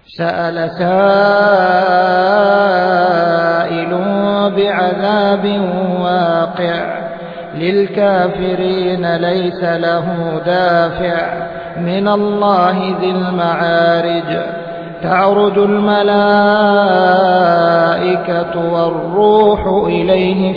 سأل سائل بعذاب واقع للكافرين ليس له دافع من الله ذي المعارج تعرج الملائكة والروح إليه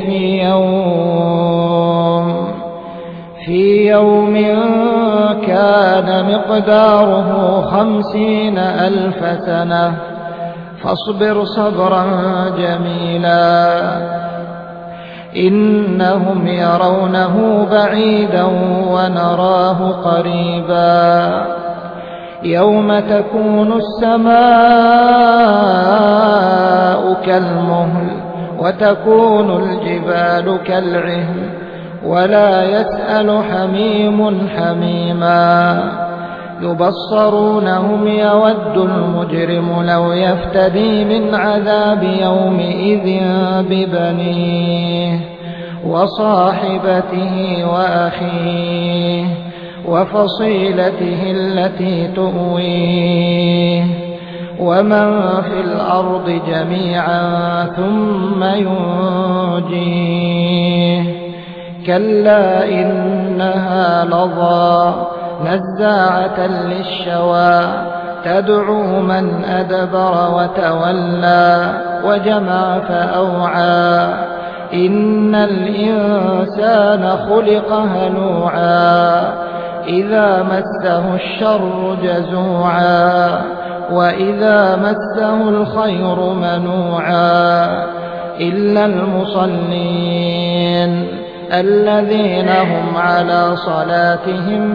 في يوم كان مقداره 50,000 سنة فاصبر صبرا جميلا إنهم يرونه بعيدا ونراه قريبا يوم تكون السماء كالمهل وتكون الجبال كالعهن ولا يسأل حميم حميما يبصرونهم يود المجرم لو يفتدي من عذاب يومئذ ببنيه وصاحبته وأخيه وفصيلته التي تؤويه ومن في الأرض جميعا ثم ينجيه كلا إنها لظى نزاعة للشوى تدعو من أدبر وتولى وجمع فأوعى إن الإنسان خلق هلوعا إذا مسه الشر جزوعا وإذا مسه الخير منوعا إلا المصلين الذين هم على صلاتهم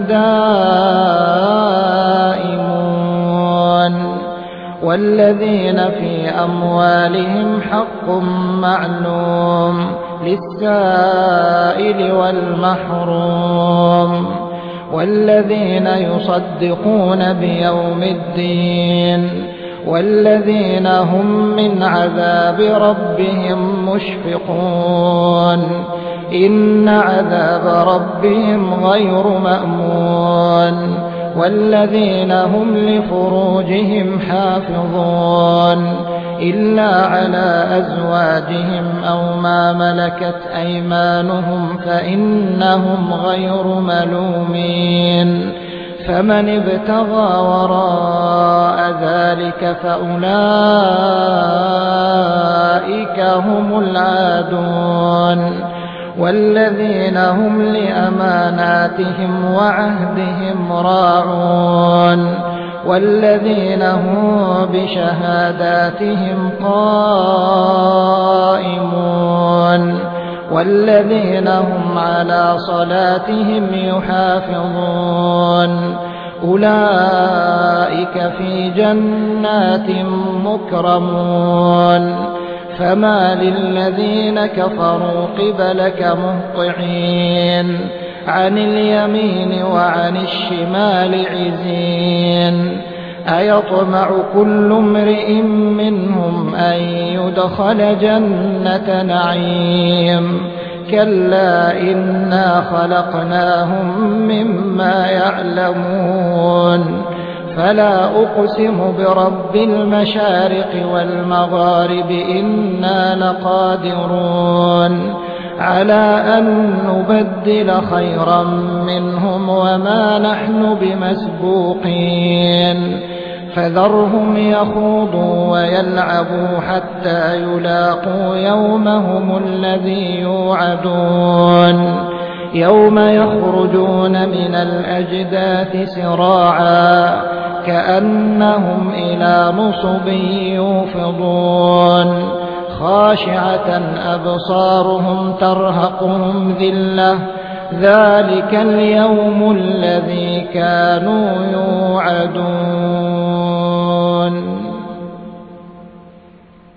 دائمون والذين في أموالهم حق معلوم للسائل والمحروم والذين يصدقون بيوم الدين والذين هم من عذاب ربهم مشفقون إن عذاب ربهم غير مأمون والذين هم لفروجهم حافظون إلا على أزواجهم أو ما ملكت أيمانهم فإنهم غير ملومين فمن ابتغى وراء ذلك فأولئك هم العادون والذين هم لأماناتهم وعهدهم راعون والذين هم بشهاداتهم قائمون والذين هم على صلاتهم يحافظون أولئك في جنات مكرمون فما للذين كفروا قبلك مهطعين عن اليمين وعن الشمال عزين أيطمع كل امرئ منهم أن يدخل جنة نعيم كلا إنا خلقناهم مما يعلمون فلا أقسم برب المشارق والمغارب إنا لقادرون على أن نبدل خيرا منهم وما نحن بمسبوقين فذرهم يخوضوا ويلعبوا حتى يلاقوا يومهم الذي يوعدون يوم يخرجون من الأجداث سراعا كأنهم إلى نصب يوفضون خاشعة أبصارهم ترهقهم ذلة ذلك اليوم الذي كانوا يوعدون